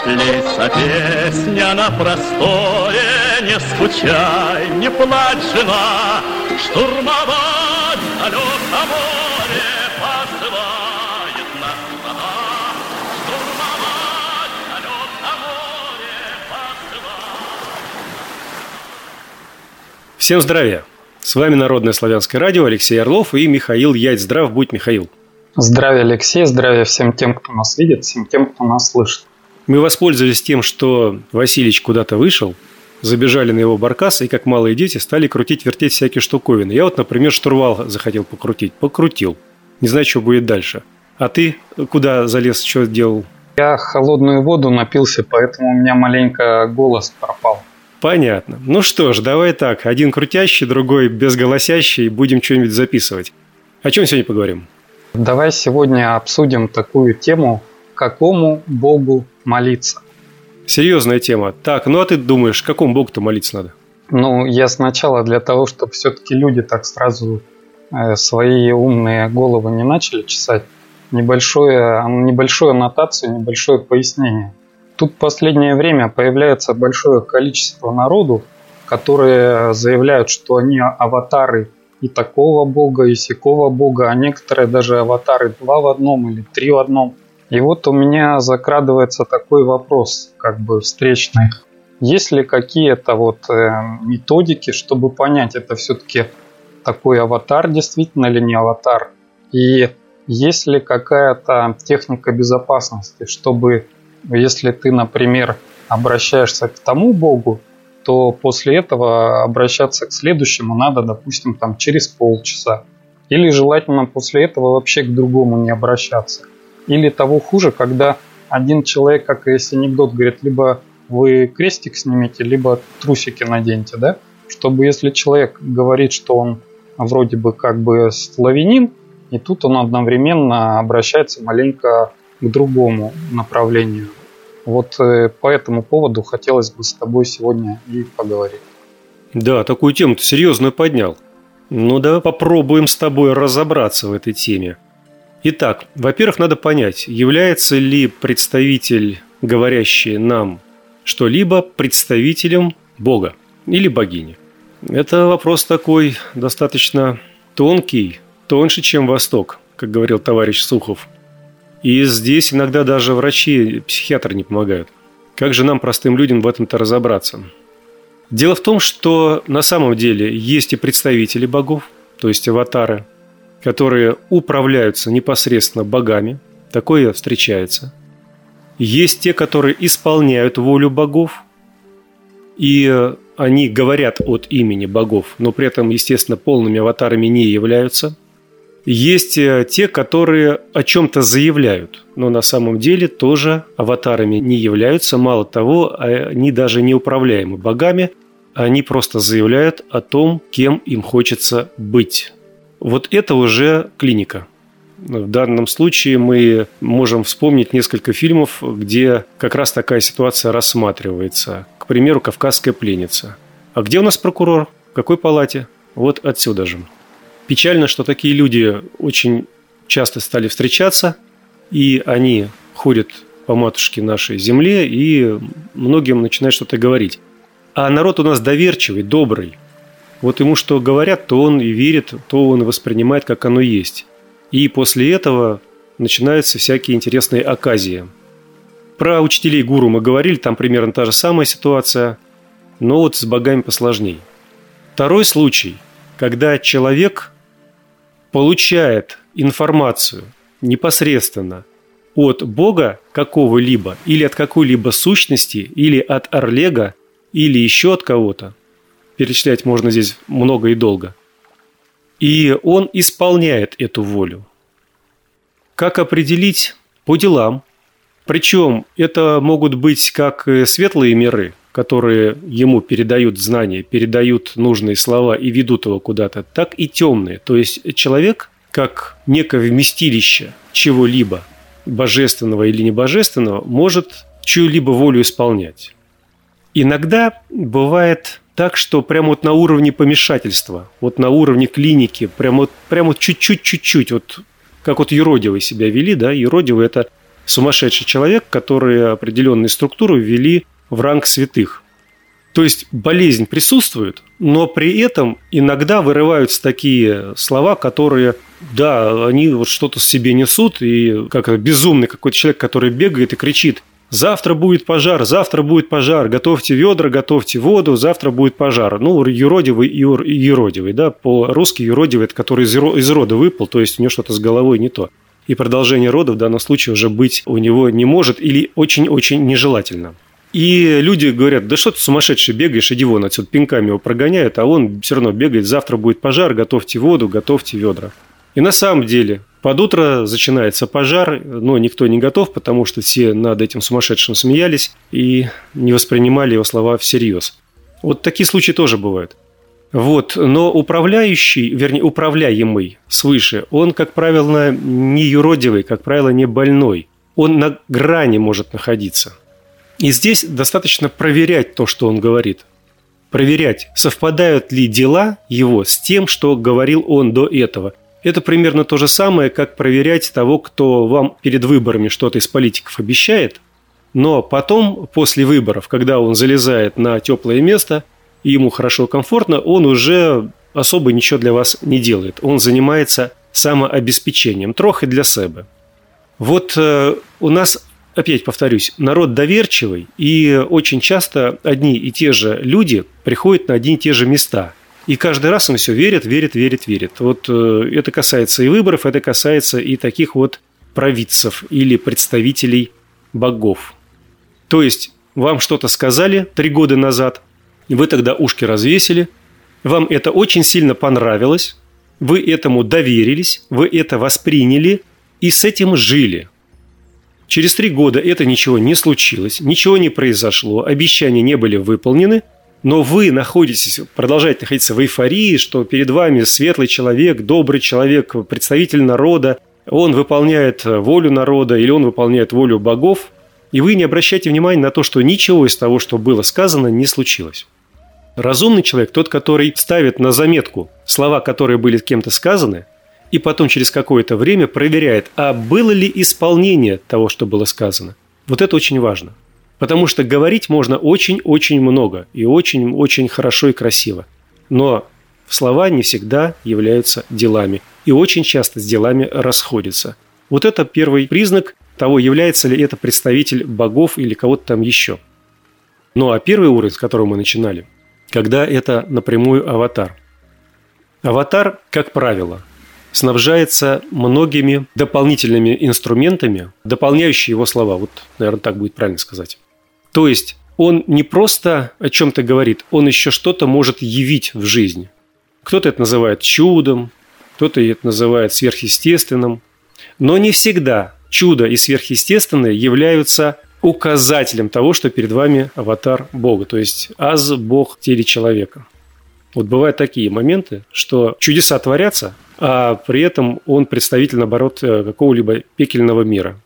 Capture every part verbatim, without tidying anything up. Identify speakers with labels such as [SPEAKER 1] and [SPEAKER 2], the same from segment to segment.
[SPEAKER 1] Лиса, песня на просторе, не скучай, не плачь, жена, штурмовать далеко море посылает нас вода, штурмовать далеко море посылает.
[SPEAKER 2] Всем здравия! С вами Народное славянское радио, Алексей Орлов и Михаил Ять. Здрав будь, Михаил.
[SPEAKER 3] Здравия, Алексей, здравия всем тем, кто нас видит, всем тем, кто нас слышит.
[SPEAKER 2] Мы воспользовались тем, что Василич куда-то вышел, забежали на его баркас и, как малые дети, стали крутить-вертеть всякие штуковины. Я вот, например, штурвал захотел покрутить. Покрутил. Не знаю, что будет дальше. А ты куда залез, что делал?
[SPEAKER 3] Я холодную воду напился, поэтому у меня маленько голос пропал.
[SPEAKER 2] Понятно. Ну что ж, давай так. Один крутящий, другой безголосящий. Будем что-нибудь записывать. О чем сегодня поговорим?
[SPEAKER 3] Давай сегодня обсудим такую тему, какому Богу молиться.
[SPEAKER 2] Серьезная тема. Так, ну а ты думаешь, какому Богу-то молиться надо?
[SPEAKER 3] Ну, я сначала для того, чтобы все-таки люди так сразу э, свои умные головы не начали чесать, небольшое, небольшую аннотацию, небольшое пояснение. Тут в последнее время появляется большое количество народу, которые заявляют, что они аватары и такого бога, и сякого бога, а некоторые даже аватары два в одном или три в одном. И вот у меня закрадывается такой вопрос, как бы встречный. Есть ли какие-то вот э, методики, чтобы понять, это все-таки такой аватар действительно или не аватар? И есть ли какая-то техника безопасности, чтобы, если ты, например, обращаешься к тому богу, то после этого обращаться к следующему надо, допустим, там через полчаса. Или желательно после этого вообще к другому не обращаться. Или того хуже, когда один человек, как есть анекдот, говорит, либо вы крестик снимите, либо трусики наденьте, да? Чтобы если человек говорит, что он вроде бы как бы славянин, и тут он одновременно обращается маленько к другому направлению. Вот по этому поводу хотелось бы с тобой сегодня и поговорить.
[SPEAKER 2] Да, такую тему ты серьезную поднял. Ну да, попробуем с тобой разобраться в этой теме. Итак, во-первых, надо понять, является ли представитель, говорящий нам что-либо, представителем Бога или богини. Это вопрос такой достаточно тонкий, тоньше, чем Восток, как говорил товарищ Сухов. И здесь иногда даже врачи, психиатры не помогают. Как же нам, простым людям, в этом-то разобраться? Дело в том, что на самом деле есть и представители богов, то есть аватары, которые управляются непосредственно богами. Такое встречается. Есть те, которые исполняют волю богов, и они говорят от имени богов, но при этом, естественно, полными аватарами не являются. Есть те, которые о чем-то заявляют, но на самом деле тоже аватарами не являются. Мало того, они даже не управляемы богами, они просто заявляют о том, кем им хочется быть. Вот это уже клиника. В данном случае мы можем вспомнить несколько фильмов, где как раз такая ситуация рассматривается. К примеру, «Кавказская пленница». А где у нас прокурор? В какой палате? Вот отсюда же. Печально, что такие люди очень часто стали встречаться, и они ходят по матушке нашей земле, и многим начинают что-то говорить. А народ у нас доверчивый, добрый. Вот ему что говорят, то он и верит, то он воспринимает, как оно есть. И после этого начинаются всякие интересные оказии. Про учителей гуру мы говорили, там примерно та же самая ситуация, но вот с богами посложнее. Второй случай, когда человек получает информацию непосредственно от Бога какого-либо, или от какой-либо сущности, или от Орлега, или еще от кого-то. Перечислять можно здесь много и долго. И он исполняет эту волю. Как определить? По делам. Причем это могут быть как светлые миры, которые ему передают знания, передают нужные слова и ведут его куда-то, так и темные. То есть человек, как некое вместилище чего-либо, божественного или небожественного, может чью-либо волю исполнять. Иногда бывает так, что прямо вот на уровне помешательства, вот на уровне клиники, прямо вот, прямо вот чуть-чуть, чуть-чуть, вот как вот юродивые себя вели, да, юродивые – это сумасшедший человек, который определенные структуры ввели в ранг святых. То есть болезнь присутствует, но при этом иногда вырываются такие слова, которые, да, они вот что-то в себе несут, и как безумный какой-то человек, который бегает и кричит: завтра будет пожар, завтра будет пожар, готовьте ведра, готовьте воду, завтра будет пожар. Ну, юродивый и юродивый, да, по-русски юродивый, это который из рода выпал, то есть у него что-то с головой не то. И продолжение рода в данном случае уже быть у него не может или очень-очень нежелательно. И люди говорят: да что ты сумасшедший бегаешь, иди вон отсюда, пинками его прогоняют, а он все равно бегает: завтра будет пожар, готовьте воду, готовьте ведра. И на самом деле под утро начинается пожар, но никто не готов, потому что все над этим сумасшедшим смеялись и не воспринимали его слова всерьез. Вот такие случаи тоже бывают. Вот. Но управляющий, вернее, управляемый свыше, он, как правило, не юродивый, как правило, не больной. Он на грани может находиться. И здесь достаточно проверять то, что он говорит. Проверять, совпадают ли дела его с тем, что говорил он до этого. Это примерно то же самое, как проверять того, кто вам перед выборами что-то из политиков обещает, но потом, после выборов, когда он залезает на теплое место, и ему хорошо, комфортно, он уже особо ничего для вас не делает. Он занимается самообеспечением, трохи для себя. Вот э, у нас, опять повторюсь, народ доверчивый, и очень часто одни и те же люди приходят на одни и те же места. И каждый раз он все верит, верит, верит, верит. Вот э, это касается и выборов, это касается и таких вот провидцев или представителей богов. То есть вам что-то сказали три года назад, и вы тогда ушки развесили, вам это очень сильно понравилось, вы этому доверились, вы это восприняли и с этим жили. Через три года это ничего не случилось, ничего не произошло, обещания не были выполнены, но вы находитесь, продолжаете находиться в эйфории, что перед вами светлый человек, добрый человек, представитель народа, он выполняет волю народа или он выполняет волю богов, и вы не обращаете внимания на то, что ничего из того, что было сказано, не случилось. Разумный человек, тот, который ставит на заметку слова, которые были кем-то сказаны, и потом через какое-то время проверяет, а было ли исполнение того, что было сказано. Вот это очень важно. Потому что говорить можно очень-очень много и очень-очень хорошо и красиво. Но слова не всегда являются делами. И очень часто с делами расходятся. Вот это первый признак того, является ли это представитель богов или кого-то там еще. Ну а первый уровень, с которого мы начинали, когда это напрямую аватар. Аватар, как правило, снабжается многими дополнительными инструментами, дополняющими его слова. Вот, наверное, так будет правильно сказать. То есть он не просто о чем-то говорит, он еще что-то может явить в жизни. Кто-то это называет чудом, кто-то это называет сверхъестественным. Но не всегда чудо и сверхъестественное являются указателем того, что перед вами аватар Бога, то есть аз Бог в теле человека. Вот бывают такие моменты, что чудеса творятся, а при этом он представитель, наоборот, какого-либо пекельного мира.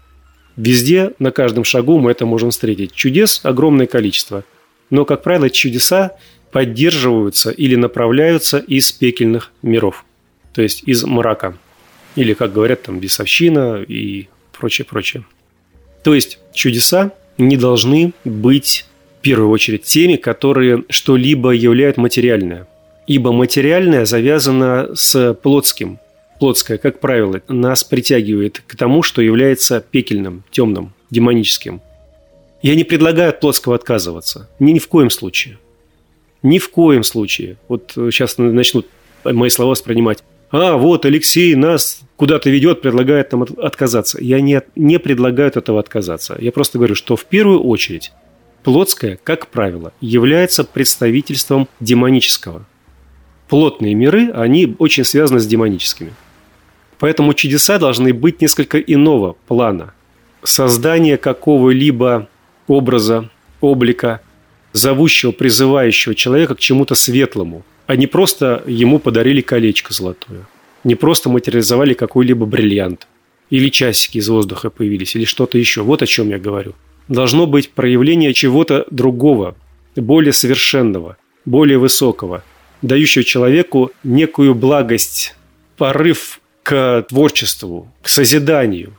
[SPEAKER 2] Везде, на каждом шагу мы это можем встретить. Чудес огромное количество, но, как правило, чудеса поддерживаются или направляются из пекельных миров, то есть из мрака, или, как говорят, там, бесовщина и прочее, прочее. То есть чудеса не должны быть, в первую очередь, теми, которые что-либо являют материальное. Ибо материальное завязано с плотским. Плотское, как правило, нас притягивает к тому, что является пекельным, темным, демоническим. Я не предлагаю от плотского отказываться. Ни, ни в коем случае. Ни в коем случае. Вот сейчас начнут мои слова воспринимать. А, вот Алексей нас куда-то ведет, предлагает нам отказаться. Я не, не предлагаю от этого отказаться. Я просто говорю, что в первую очередь плотское, как правило, является представительством демонического. Плотные миры, они очень связаны с демоническими. Поэтому чудеса должны быть несколько иного плана. Создание какого-либо образа, облика, зовущего, призывающего человека к чему-то светлому, а не просто ему подарили колечко золотое, не просто материализовали какой-либо бриллиант, или часики из воздуха появились, или что-то еще. Вот о чем я говорю. Должно быть проявление чего-то другого, более совершенного, более высокого, дающего человеку некую благость, порыв к творчеству, к созиданию.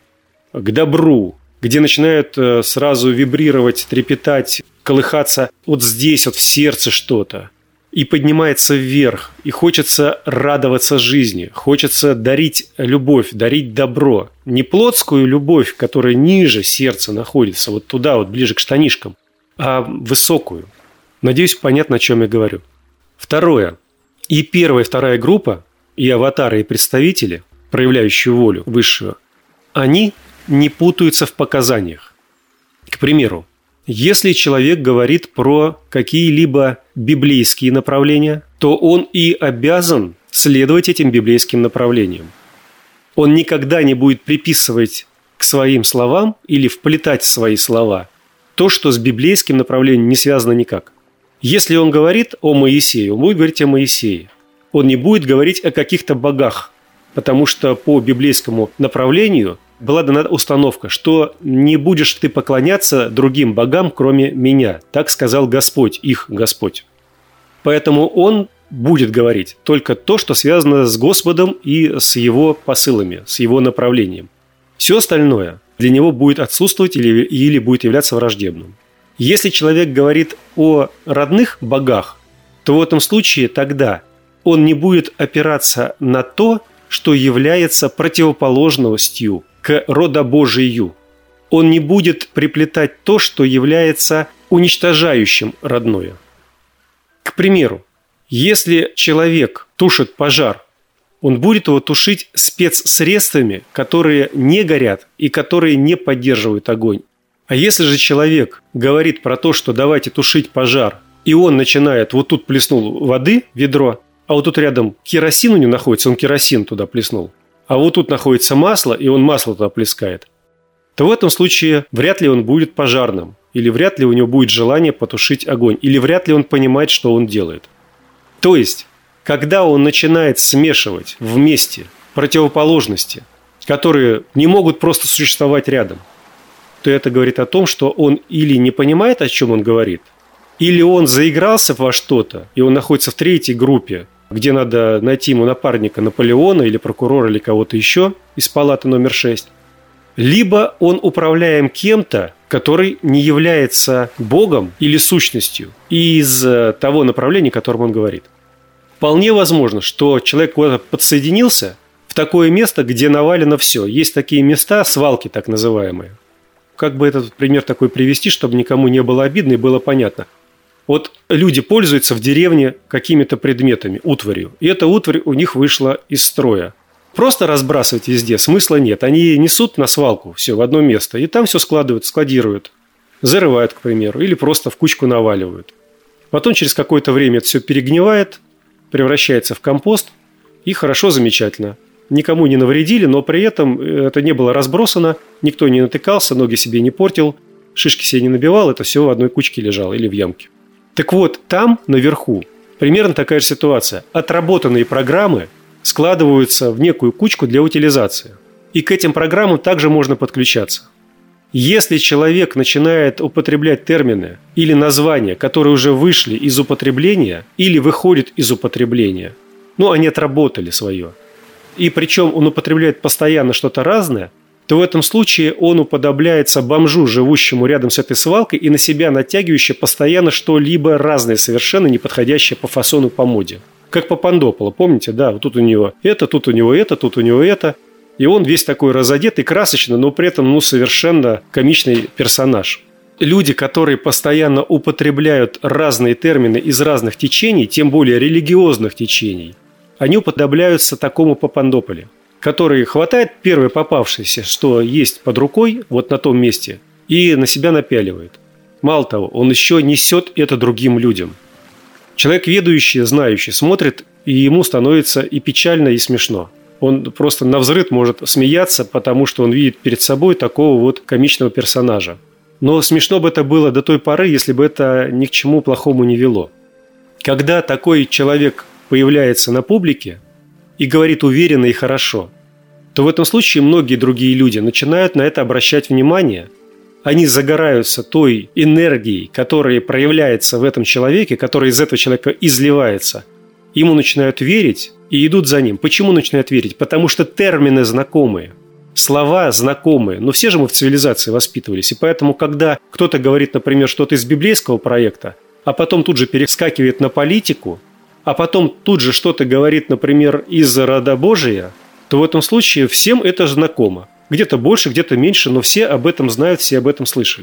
[SPEAKER 2] к добру, где начинают сразу вибрировать, трепетать, колыхаться вот здесь, вот в сердце что-то, и поднимается вверх, и хочется радоваться жизни, хочется дарить любовь, дарить добро. Не плотскую любовь, которая ниже сердца находится, вот туда, вот ближе к штанишкам, а высокую. Надеюсь, понятно, о чем я говорю. Второе. И первая, и вторая группа, и аватары, и представители, проявляющие волю высшую, они не путаются в показаниях. К примеру, если человек говорит про какие-либо библейские направления, то он и обязан следовать этим библейским направлениям. Он никогда не будет приписывать к своим словам или вплетать в свои слова то, что с библейским направлением не связано никак. Если он говорит о Моисее, он будет говорить о Моисее. Он не будет говорить о каких-то богах, потому что по библейскому направлению была дана установка, что не будешь ты поклоняться другим богам, кроме меня. Так сказал Господь, их Господь. Поэтому он будет говорить только то, что связано с Господом и с его посылами, с его направлением. Все остальное для него будет отсутствовать или, или будет являться враждебным. Если человек говорит о родных богах, то в этом случае тогда он не будет опираться на то, что является противоположностью к родобожию. Он не будет приплетать то, что является уничтожающим родное. К примеру, если человек тушит пожар, он будет его тушить спецсредствами, которые не горят и которые не поддерживают огонь. А если же человек говорит про то, что давайте тушить пожар, и он начинает, вот тут плеснул воды, ведро, а вот тут рядом керосин у него находится, он керосин туда плеснул, а вот тут находится масло, и он масло туда плескает, то в этом случае вряд ли он будет пожарным, или вряд ли у него будет желание потушить огонь, или вряд ли он понимает, что он делает. То есть, когда он начинает смешивать вместе противоположности, которые не могут просто существовать рядом, то это говорит о том, что он или не понимает, о чем он говорит, или он заигрался во что-то, и он находится в третьей группе, где надо найти ему напарника Наполеона или прокурора или кого-то еще из палаты номер шесть, либо он управляем кем-то, который не является Богом или сущностью из того направления, о котором он говорит. Вполне возможно, что человек куда-то подсоединился в такое место, где навалено все. Есть такие места, свалки так называемые. Как бы этот пример такой привести, чтобы никому не было обидно и было понятно. Вот люди пользуются в деревне какими-то предметами, утварью, и эта утварь у них вышла из строя. Просто разбрасывать везде смысла нет. Они несут на свалку все в одно место, и там все складывают, складируют, зарывают, к примеру, или просто в кучку наваливают. Потом через какое-то время это все перегнивает, превращается в компост, и хорошо, замечательно. Никому не навредили, но при этом это не было разбросано, никто не натыкался, ноги себе не портил, шишки себе не набивал, это все в одной кучке лежало или в ямке. Так вот, там, наверху, примерно такая же ситуация. Отработанные программы складываются в некую кучку для утилизации. И к этим программам также можно подключаться. Если человек начинает употреблять термины или названия, которые уже вышли из употребления или выходят из употребления, ну, они отработали свое, и причем он употребляет постоянно что-то разное, то в этом случае он уподобляется бомжу, живущему рядом с этой свалкой и на себя натягивающему постоянно что-либо разное, совершенно не подходящее по фасону, по моде. Как Папандополо, помните, да, вот тут у него это, тут у него это, тут у него это. И он весь такой разодетый, красочный, но при этом ну, совершенно комичный персонаж. Люди, которые постоянно употребляют разные термины из разных течений, тем более религиозных течений, они уподобляются такому Папандополе, который хватает первое попавшееся, что есть под рукой, вот на том месте, и на себя напяливает. Мало того, он еще несет это другим людям. Человек ведущий, знающий, смотрит, и ему становится и печально, и смешно. Он просто навзрыд может смеяться, потому что он видит перед собой такого вот комичного персонажа. Но смешно бы это было до той поры, если бы это ни к чему плохому не вело. Когда такой человек появляется на публике и говорит уверенно и хорошо, то в этом случае многие другие люди начинают на это обращать внимание. Они загораются той энергией, которая проявляется в этом человеке, которая из этого человека изливается. Ему начинают верить и идут за ним. Почему начинают верить? Потому что термины знакомые. слова знакомые. Но все же мы в цивилизации воспитывались. И поэтому, когда кто-то говорит, например, что-то из библейского проекта, а потом тут же перескакивает на политику, а потом тут же что-то говорит, например, из рода Божия, то в этом случае всем это знакомо. Где-то больше, где-то меньше, но все об этом знают, все об этом слышали.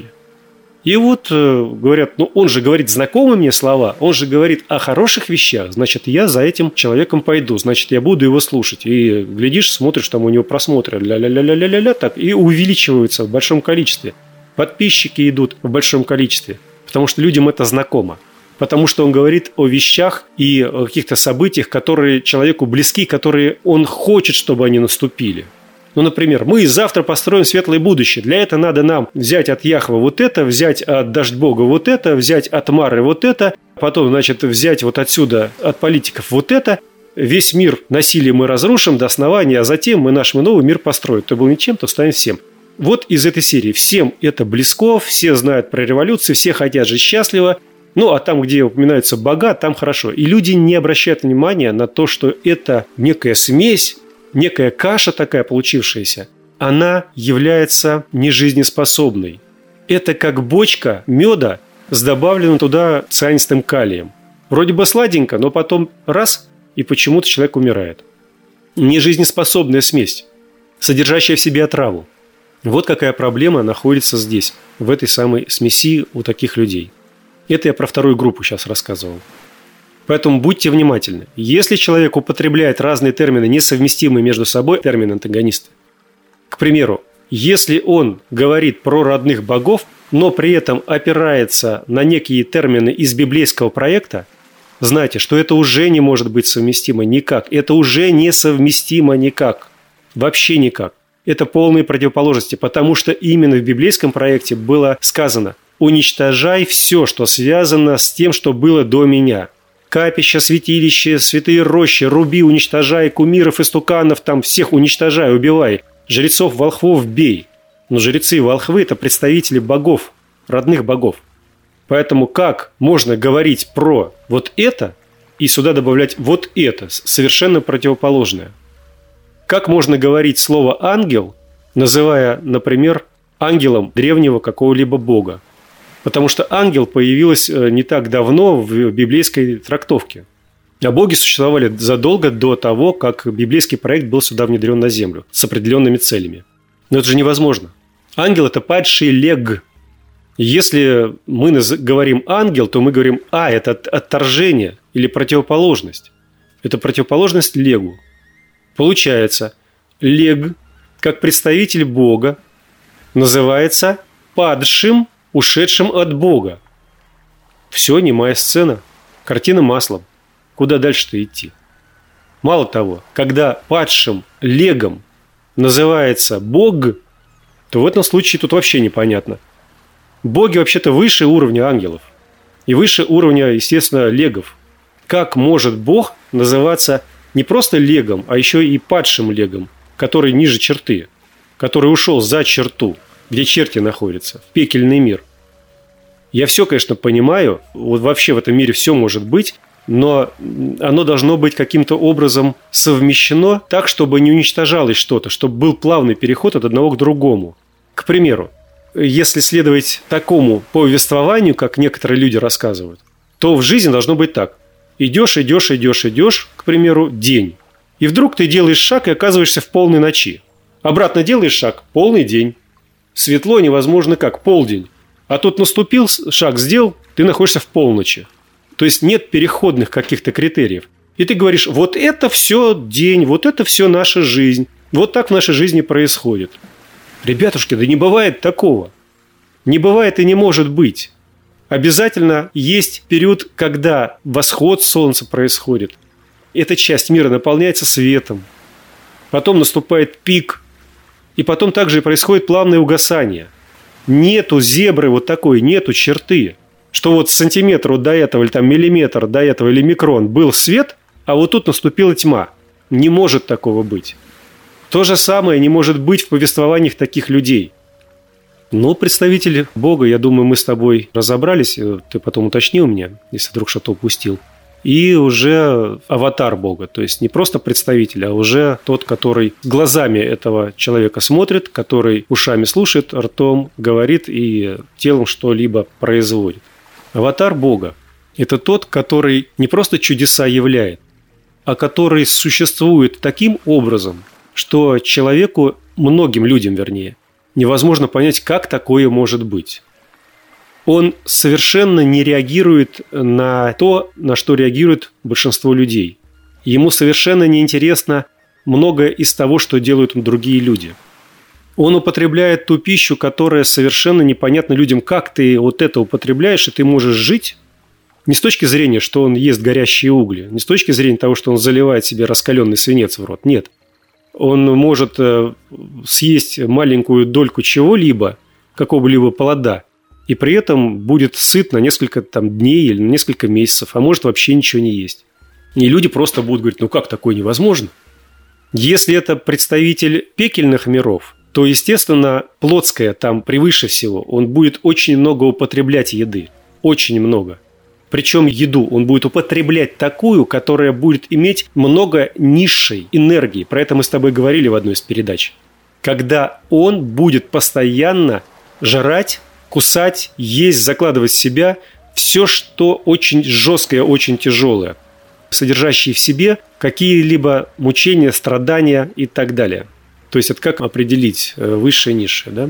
[SPEAKER 2] И вот э, говорят, ну он же говорит знакомые мне слова, он же говорит о хороших вещах, значит, я за этим человеком пойду, значит, я буду его слушать. И глядишь, смотришь, там у него просмотры, ля-ля-ля-ля-ля-ля, так, и увеличиваются в большом количестве. Подписчики идут в большом количестве, потому что людям это знакомо. Потому что он говорит о вещах и о каких-то событиях, которые человеку близки, которые он хочет, чтобы они наступили. Ну, например, мы завтра построим светлое будущее. Для этого надо нам взять от Яхвы вот это, взять от Дождь-Бога вот это, взять от Мары вот это, потом, значит, взять вот отсюда от политиков вот это. Весь мир насилие мы разрушим до основания, а затем мы наш новый мир построим. То был ничем, то станет всем. Вот из этой серии. Всем это близко, все знают про революцию, все хотят жить счастливо. Ну, а там, где упоминаются бога, там хорошо. И люди не обращают внимания на то, что это некая смесь, некая каша такая получившаяся, она является нежизнеспособной. Это как бочка меда с добавленным туда цианистым калием. Вроде бы сладенько, но потом раз, и почему-то человек умирает. Нежизнеспособная смесь, содержащая в себе отраву. Вот какая проблема находится здесь, в этой самой смеси у таких людей. Это я про вторую группу сейчас рассказывал. Поэтому будьте внимательны. Если человек употребляет разные термины, несовместимые между собой, термины антагонисты. К примеру, если он говорит про родных богов, но при этом опирается на некие термины из библейского проекта, знайте, что это уже не может быть совместимо никак. Это уже несовместимо никак. Вообще никак. Это полные противоположности, потому что именно в библейском проекте было сказано: «Уничтожай все, что связано с тем, что было до меня». Капища, святилища, святые рощи, руби, уничтожай, кумиров, истуканов, там всех уничтожай, убивай. Жрецов, волхвов бей. Но жрецы и волхвы – это представители богов, родных богов. Поэтому как можно говорить про вот это и сюда добавлять вот это, совершенно противоположное? Как можно говорить слово «ангел», называя, например, ангелом древнего какого-либо бога? Потому что ангел появилась не так давно в библейской трактовке. А боги существовали задолго до того, как библейский проект был сюда внедрен на землю с определенными целями. Но это же невозможно. Ангел – это падший лег. Если мы говорим «ангел», то мы говорим «а» – это отторжение или противоположность. Это противоположность легу. Получается, лег, как представитель Бога, называется падшим, ушедшим от Бога. Все, немая сцена. Картина маслом. Куда дальше-то идти? Мало того, когда падшим легом называется Бог, то в этом случае тут вообще непонятно. Боги вообще-то выше уровня ангелов. И выше уровня, естественно, легов. Как может Бог называться не просто легом, а еще и падшим легом, который ниже черты, который ушел за черту, где черти находятся, в пекельный мир? Я все, конечно, понимаю, вот вообще в этом мире все может быть, но оно должно быть каким-то образом совмещено так, чтобы не уничтожалось что-то, чтобы был плавный переход от одного к другому. К примеру, если следовать такому повествованию, как некоторые люди рассказывают, то в жизни должно быть так. Идешь, идешь, идешь, идешь, к примеру, день. И вдруг ты делаешь шаг и оказываешься в полной ночи. Обратно делаешь шаг – полный день. Светло невозможно как, полдень. А тут наступил, шаг сделал, ты находишься в полночи. То есть нет переходных каких-то критериев. И ты говоришь, вот это все день, вот это все наша жизнь. Вот так в нашей жизни происходит. Ребятушки, да не бывает такого. Не бывает и не может быть. Обязательно есть период, когда восход солнца происходит. Эта часть мира наполняется светом. Потом наступает пик. И потом также происходит плавное угасание. Нету зебры вот такой, нету черты. Что вот сантиметр вот до этого, или там миллиметр до этого, или микрон был свет, а вот тут наступила тьма. Не может такого быть. То же самое не может быть в повествованиях таких людей. Но представители Бога, я думаю, мы с тобой разобрались. Ты потом уточни у меня, если вдруг что-то упустил. и уже аватар Бога. То есть не просто представитель, а уже тот, который глазами этого человека смотрит, который ушами слушает, ртом говорит и телом что-либо производит. Аватар Бога – это тот, который не просто чудеса являет, а который существует таким образом, что человеку, многим людям вернее, невозможно понять, как такое может быть. Он совершенно не реагирует на то, на что реагирует большинство людей. Ему совершенно неинтересно многое из того, что делают другие люди. Он употребляет ту пищу, которая совершенно непонятна людям, как ты вот это употребляешь, и ты можешь жить. Не с точки зрения, что он ест горящие угли, не с точки зрения того, что он заливает себе раскаленный свинец в рот. Нет. Он может съесть маленькую дольку чего-либо, какого-либо плода, и при этом будет сыт на несколько там, дней или на несколько месяцев, а может вообще ничего не есть. И люди просто будут говорить, ну как такое невозможно? Если это представитель пекельных миров, то, естественно, плотское там превыше всего. Он будет очень много употреблять еды. Очень много. Причем еду он будет употреблять такую, которая будет иметь много низшей энергии. Про это мы с тобой говорили в одной из передач. Когда он будет постоянно жрать, кусать, есть, закладывать в себя все, что очень жесткое, очень тяжелое, содержащее в себе какие-либо мучения, страдания и так далее. То есть это как определить высшее и низшее, да?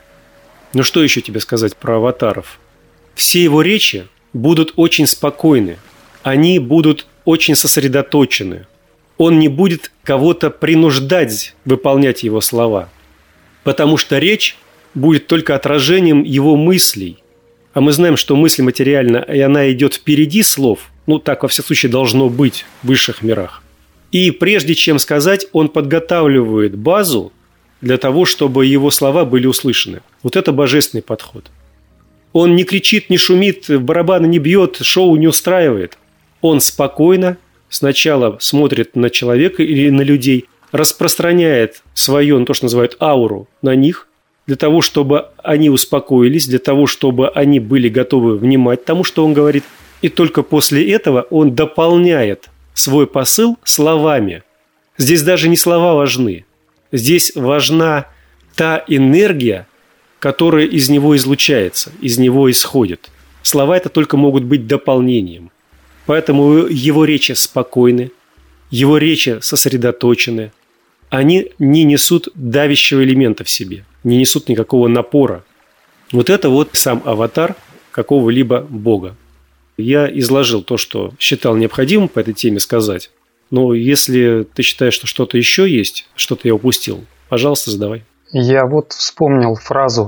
[SPEAKER 2] Ну что еще тебе сказать про аватаров? Все его речи будут очень спокойны, они будут очень сосредоточены. Он не будет кого-то принуждать выполнять его слова, потому что речь будет только отражением его мыслей. А мы знаем, что мысль материальна, и она идет впереди слов. Ну, так, во всяком случае, должно быть в высших мирах. И прежде чем сказать, он подготавливает базу для того, чтобы его слова были услышаны. Вот это божественный подход. Он не кричит, не шумит, в барабаны не бьет, шоу не устраивает. Он спокойно сначала смотрит на человека или на людей, распространяет свою, ну, то, что называют ауру, на них, для того, чтобы они успокоились, для того, чтобы они были готовы внимать тому, что он говорит. И только после этого он дополняет свой посыл словами. Здесь даже не слова важны. Здесь важна та энергия, которая из него излучается, из него исходит. Слова это только могут быть дополнением. Поэтому его речи спокойны, его речи сосредоточены. Они не несут давящего элемента в себе, не несут никакого напора. Вот это вот сам аватар какого-либо бога. Я изложил то, что считал необходимым по этой теме сказать. Но если ты считаешь, что что-то еще есть, что-то я упустил, пожалуйста, задавай.
[SPEAKER 3] Я вот вспомнил фразу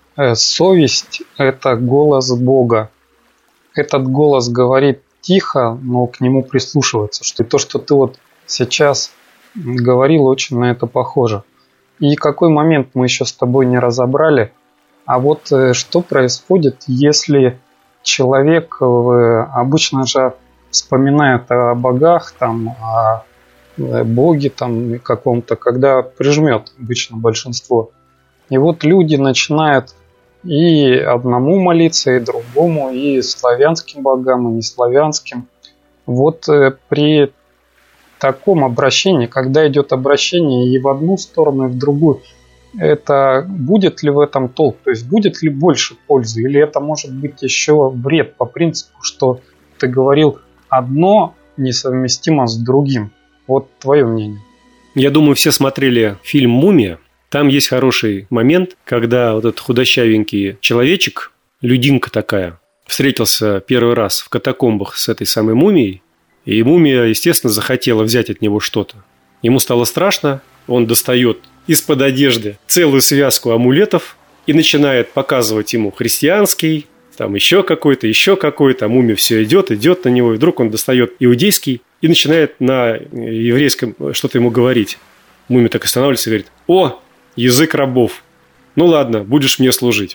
[SPEAKER 3] «Совесть – это голос Бога». Этот голос говорит тихо, но к нему прислушиваться. Что то, что ты вот сейчас говорил, очень на это похоже. И какой момент мы еще с тобой не разобрали. А вот что происходит, если человек обычно же вспоминает о богах, там, о боге там, каком-то, когда прижмет обычно большинство. И вот люди начинают и одному молиться, и другому, и славянским богам, и неславянским. Вот при таком обращении, когда идет обращение и в одну сторону, и в другую, это будет ли в этом толк? То есть будет ли больше пользы? Или это может быть еще вред по принципу, что ты говорил, одно несовместимо с другим? Вот твое мнение.
[SPEAKER 2] Я думаю, все смотрели фильм «Мумия». Там есть хороший момент, когда вот этот худощавенький человечек, людинка такая, встретился первый раз в катакомбах с этой самой мумией. И мумия, естественно, захотела взять от него что-то. Ему стало страшно, он достает из-под одежды целую связку амулетов и начинает показывать ему христианский, там еще какой-то, еще какой-то, а мумия все идет, идет на него, и вдруг он достает иудейский и начинает на еврейском что-то ему говорить. Мумия так останавливается и говорит: «О, язык рабов! Ну ладно, будешь мне служить».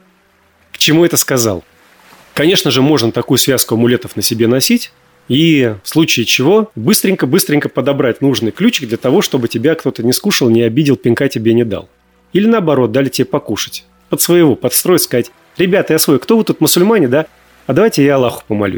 [SPEAKER 2] К чему это сказал? Конечно же, можно такую связку амулетов на себе носить, и в случае чего быстренько-быстренько подобрать нужный ключик для того, чтобы тебя кто-то не скушал, не обидел, пинка тебе не дал. Или наоборот, дали тебе покушать. Под своего, подстроить, сказать: «Ребята, я свой, кто вы тут, мусульмане, да? А давайте я Аллаху помолюсь».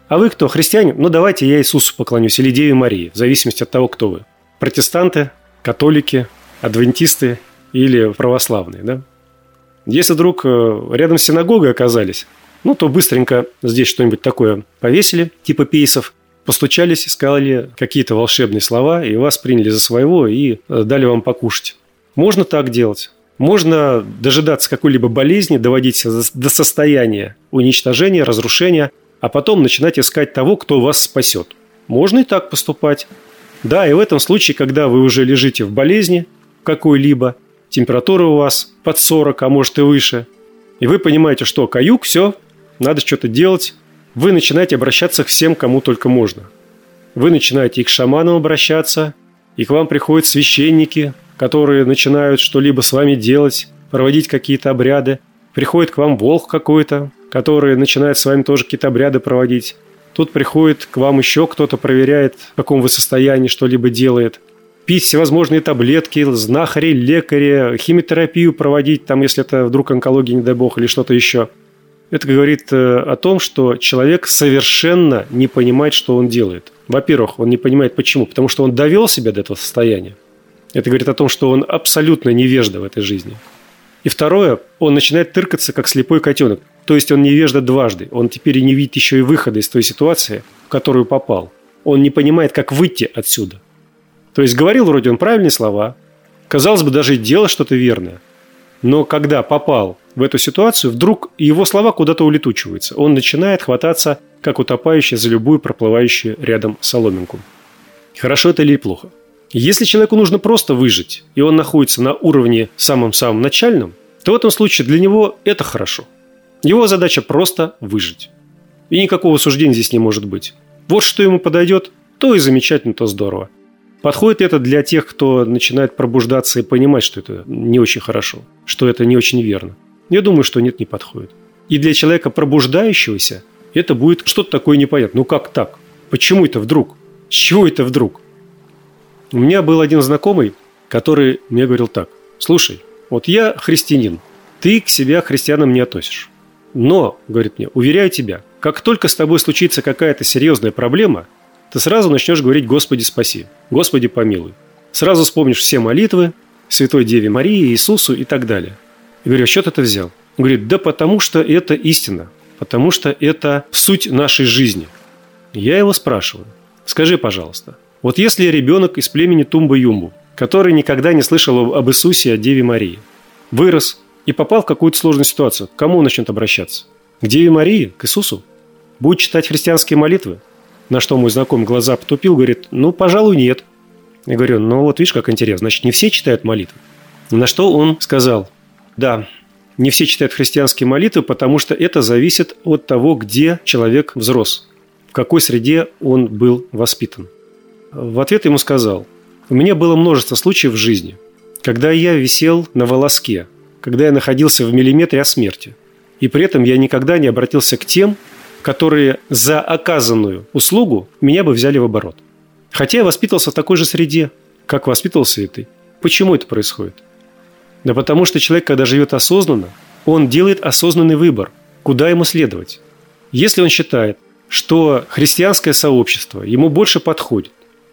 [SPEAKER 2] А вы кто, христиане? Ну, давайте я Иисусу поклонюсь или Деве Марии, в зависимости от того, кто вы. Протестанты, католики, адвентисты или православные, да? Если вдруг рядом с синагогой оказались, ну, то быстренько здесь что-нибудь такое повесили, типа пейсов, постучались, сказали какие-то волшебные слова, и вас приняли за своего и дали вам покушать. Можно так делать. Можно дожидаться какой-либо болезни, доводить до состояния уничтожения, разрушения, а потом начинать искать того, кто вас спасет. Можно и так поступать. Да, и в этом случае, когда вы уже лежите в болезни какой-либо, температура у вас под сорок, а может и выше, и вы понимаете, что каюк, все, надо что-то делать, вы начинаете обращаться к всем, кому только можно. Вы начинаете и к шаманам обращаться, и к вам приходят священники, которые начинают что-либо с вами делать, проводить какие-то обряды. Приходит к вам волк какой-то, который начинает с вами тоже какие-то обряды проводить. Тут приходит к вам еще кто-то, проверяет, в каком вы состоянии, что-либо делает. Пить всевозможные таблетки, знахари, лекари, химиотерапию проводить, там, если это вдруг онкология, не дай бог, или что-то еще. Это говорит о том, что человек совершенно не понимает, что он делает. Во-первых, он не понимает почему. Потому что он довел себя до этого состояния. Это говорит о том, что он абсолютно невежда в этой жизни. И второе, он начинает тыркаться, как слепой котенок. То есть он невежда дважды. Он теперь и не видит еще и выхода из той ситуации, в которую попал. Он не понимает, как выйти отсюда. То есть говорил вроде он правильные слова. Казалось бы, даже и делал что-то верное. Но когда попал в эту ситуацию, вдруг его слова куда-то улетучиваются. Он начинает хвататься, как утопающий, за любую проплывающую рядом соломинку. Хорошо это или плохо? Если человеку нужно просто выжить, и он находится на уровне самом-самом начальном, то в этом случае для него это хорошо. Его задача просто выжить. И никакого суждения здесь не может быть. Вот что ему подойдет, то и замечательно, то здорово. Подходит это для тех, кто начинает пробуждаться и понимать, что это не очень хорошо, что это не очень верно. Я думаю, что нет, не подходит. И для человека пробуждающегося это будет что-то такое непонятное. Ну как так? Почему это вдруг? С чего это вдруг? У меня был один знакомый, который мне говорил так. Слушай, вот я христианин, ты к себе христианам не относишь. Но, говорит мне, уверяю тебя, как только с тобой случится какая-то серьезная проблема, ты сразу начнешь говорить «Господи, спаси», «Господи, помилуй». Сразу вспомнишь все молитвы Святой Деве Марии, Иисусу и так далее. Я говорю, а что ты это взял? Он говорит, да потому что это истина, потому что это суть нашей жизни. Я его спрашиваю, скажи, пожалуйста, вот если ребенок из племени Тумба-Юмбу, который никогда не слышал об Иисусе и о Деве Марии, вырос и попал в какую-то сложную ситуацию, к кому он начнет обращаться? К Деве Марии, к Иисусу? Будет читать христианские молитвы? На что мой знакомый глаза потупил, говорит, ну, пожалуй, нет. Я говорю, ну вот видишь, как интересно, значит, не все читают молитвы. На что он сказал, да, не все читают христианские молитвы, потому что это зависит от того, где человек взрос, в какой среде он был воспитан. В ответ ему сказал, у меня было множество случаев в жизни, когда я висел на волоске, когда я находился в миллиметре от смерти, и при этом я никогда не обратился к тем, которые за оказанную услугу меня бы взяли в оборот. Хотя я воспитывался в такой же среде, как воспитывался и ты. Почему это происходит? Да потому что человек, когда живет осознанно, он делает осознанный выбор, куда ему следовать. Если он считает, что христианское сообщество ему больше подходит,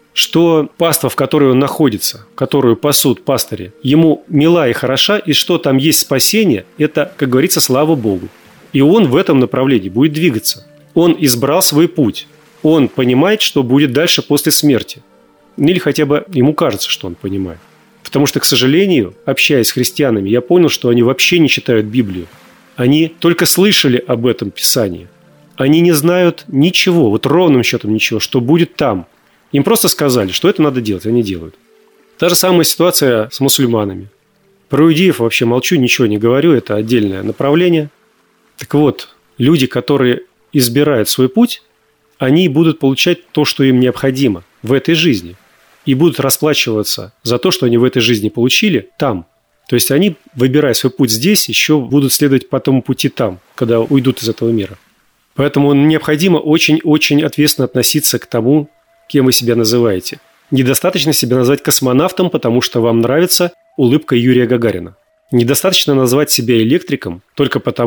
[SPEAKER 2] что паства, в которой он находится, которую пасут пастыри, ему мила и хороша, и что там есть спасение, это, как говорится, слава Богу. И он в этом направлении будет двигаться. Он избрал свой путь. Он понимает, что будет дальше после смерти. Или хотя бы ему кажется, что он понимает. Потому что, к сожалению, общаясь с христианами, я понял, что они вообще не читают Библию. Они только слышали об этом Писании. Они не знают ничего, вот ровным счетом ничего, что будет там. Им просто сказали, что это надо делать, они делают. Та же самая ситуация с мусульманами. Про иудеев вообще молчу, ничего не говорю, это отдельное направление. Так вот, люди, которые избирают свой путь, они будут получать то, что им необходимо в этой жизни. И будут расплачиваться за то, что они в этой жизни получили, там. То есть они, выбирая свой путь здесь, еще будут следовать по тому пути там, когда уйдут из этого мира. Поэтому необходимо очень-очень ответственно относиться к тому, кем вы себя называете. Недостаточно себя назвать космонавтом, потому что вам нравится улыбка Юрия Гагарина. Недостаточно назвать себя электриком только потому,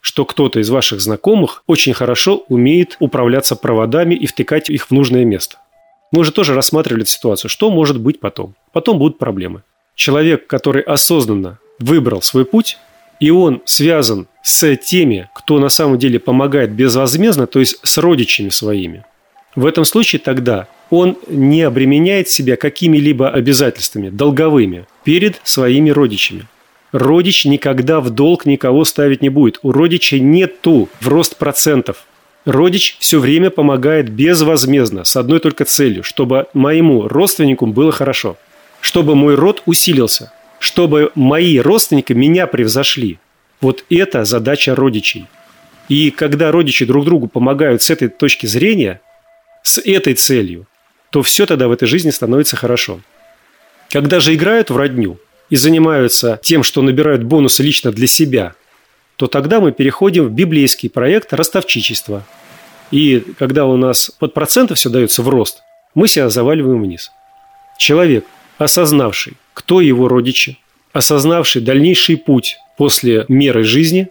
[SPEAKER 2] что кто-то из ваших знакомых очень хорошо умеет управляться проводами и втыкать их в нужное место. Мы уже тоже рассматривали эту ситуацию. Что может быть потом? Потом будут проблемы. Человек, который осознанно выбрал свой путь, и он связан с теми, кто на самом деле помогает безвозмездно, то есть с родичами своими. В этом случае тогда он не обременяет себя какими-либо обязательствами долговыми перед своими родичами. Родич никогда в долг никого ставить не будет. У родича нету в рост процентов. Родич все время помогает безвозмездно, с одной только целью, чтобы моему родственнику было хорошо, чтобы мой род усилился, чтобы мои родственники меня превзошли. Вот это задача родичей. И когда родичи друг другу помогают с этой точки зрения, с этой целью, то все тогда в этой жизни становится хорошо. Когда же играют в родню и занимаются тем, что набирают бонусы лично для себя, то тогда мы переходим в библейский проект ростовчичества. И когда у нас под проценты все дается в рост, мы себя заваливаем вниз. Человек, осознавший, кто его родичи, осознавший дальнейший путь после меры жизни,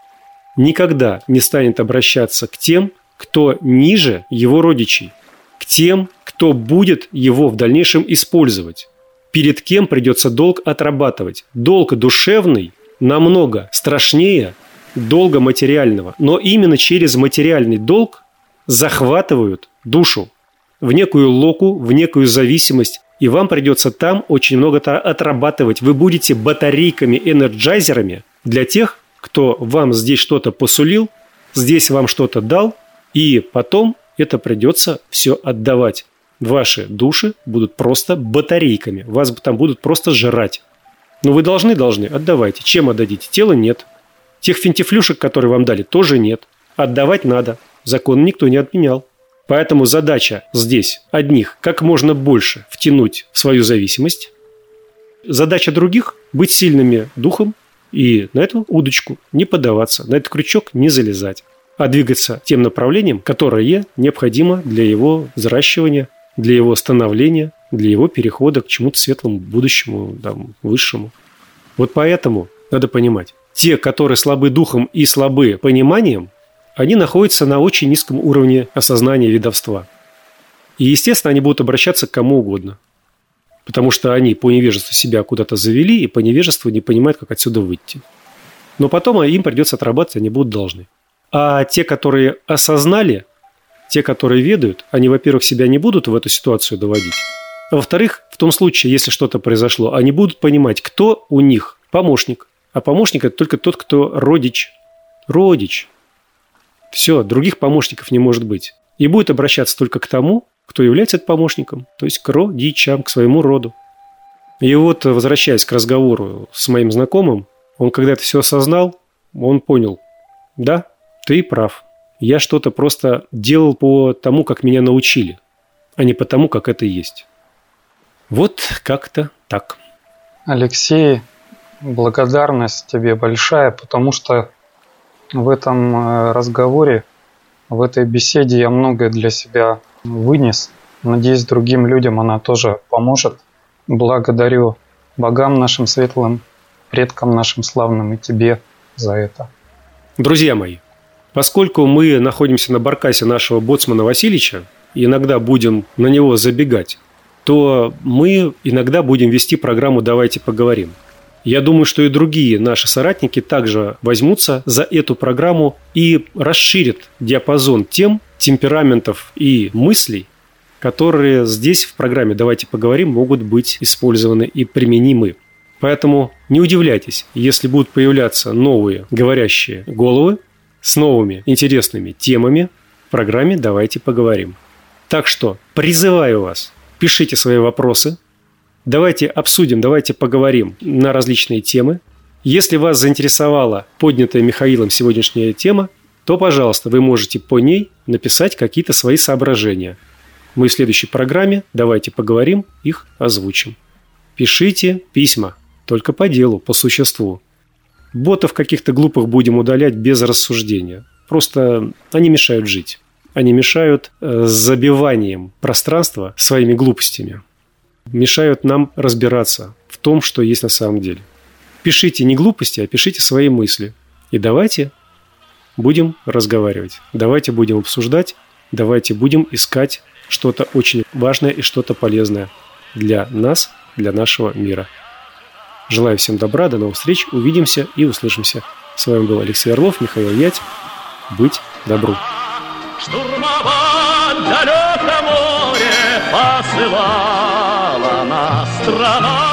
[SPEAKER 2] никогда не станет обращаться к тем, кто ниже его родичей, к тем, кто будет его в дальнейшем использовать, перед кем придется долг отрабатывать. Долг душевный намного страшнее долга материального, но именно через материальный долг захватывают душу в некую локу, в некую зависимость, и вам придется там очень много отрабатывать. Вы будете батарейками-энерджайзерами для тех, кто вам здесь что-то посулил, здесь вам что-то дал, и потом это придется все отдавать. Ваши души будут просто батарейками, вас там будут просто жрать. Но вы должны, должны, отдавайте. Чем отдадите? Тела нет. Тех финтифлюшек, которые вам дали, тоже нет. Отдавать надо. Закон никто не отменял. Поэтому задача здесь одних как можно больше втянуть в свою зависимость. Задача других – быть сильными духом и на эту удочку не поддаваться, на этот крючок не залезать, а двигаться тем направлением, которое необходимо для его взращивания, для его становления, для его перехода к чему-то светлому, будущему, там, высшему. Вот поэтому надо понимать, те, которые слабы духом и слабы пониманием, они находятся на очень низком уровне осознания ведовства. И, естественно, они будут обращаться к кому угодно. Потому что они по невежеству себя куда-то завели и по невежеству не понимают, как отсюда выйти. Но потом им придется отрабатывать, они будут должны. А те, которые осознали, те, которые ведают, они, во-первых, себя не будут в эту ситуацию доводить. А во-вторых, в том случае, если что-то произошло, они будут понимать, кто у них помощник. А помощник – это только тот, кто родич. Родич. Все, других помощников не может быть. И будет обращаться только к тому, кто является помощником, то есть к родичам, к своему роду. И вот, возвращаясь к разговору с моим знакомым, он когда это все осознал, он понял, да, ты прав. Я что-то просто делал по тому, как меня научили, а не по тому, как это есть. Вот как-то так.
[SPEAKER 3] Алексей, благодарность тебе большая, потому что в этом разговоре, в этой беседе я многое для себя вынес. Надеюсь, другим людям она тоже поможет. Благодарю богам нашим светлым, предкам нашим славным и тебе за это.
[SPEAKER 2] Друзья мои, поскольку мы находимся на баркасе нашего боцмана Васильича, и иногда будем на него забегать, то мы иногда будем вести программу «Давайте поговорим». Я думаю, что и другие наши соратники также возьмутся за эту программу и расширят диапазон тем, темпераментов и мыслей, которые здесь в программе «Давайте поговорим» могут быть использованы и применимы. Поэтому не удивляйтесь, если будут появляться новые говорящие головы с новыми интересными темами в программе «Давайте поговорим». Так что призываю вас, пишите свои вопросы. Давайте обсудим, давайте поговорим на различные темы. Если вас заинтересовала поднятая Михаилом сегодняшняя тема, то, пожалуйста, вы можете по ней написать какие-то свои соображения. Мы в следующей программе «Давайте поговорим» их озвучим. Пишите письма, только по делу, по существу. Ботов каких-то глупых будем удалять без рассуждения. Просто они мешают жить. Они мешают э, забиванием пространства своими глупостями. Мешают нам разбираться в том, что есть на самом деле. Пишите не глупости, а пишите свои мысли. И давайте будем разговаривать, давайте будем обсуждать, давайте будем искать что-то очень важное и что-то полезное для нас, для нашего мира. Желаю всем добра, до новых встреч, увидимся и услышимся. С вами был Алексей Орлов, Михаил Ять. Быть добру.
[SPEAKER 1] Штурмовать далеко море посылала нас страна.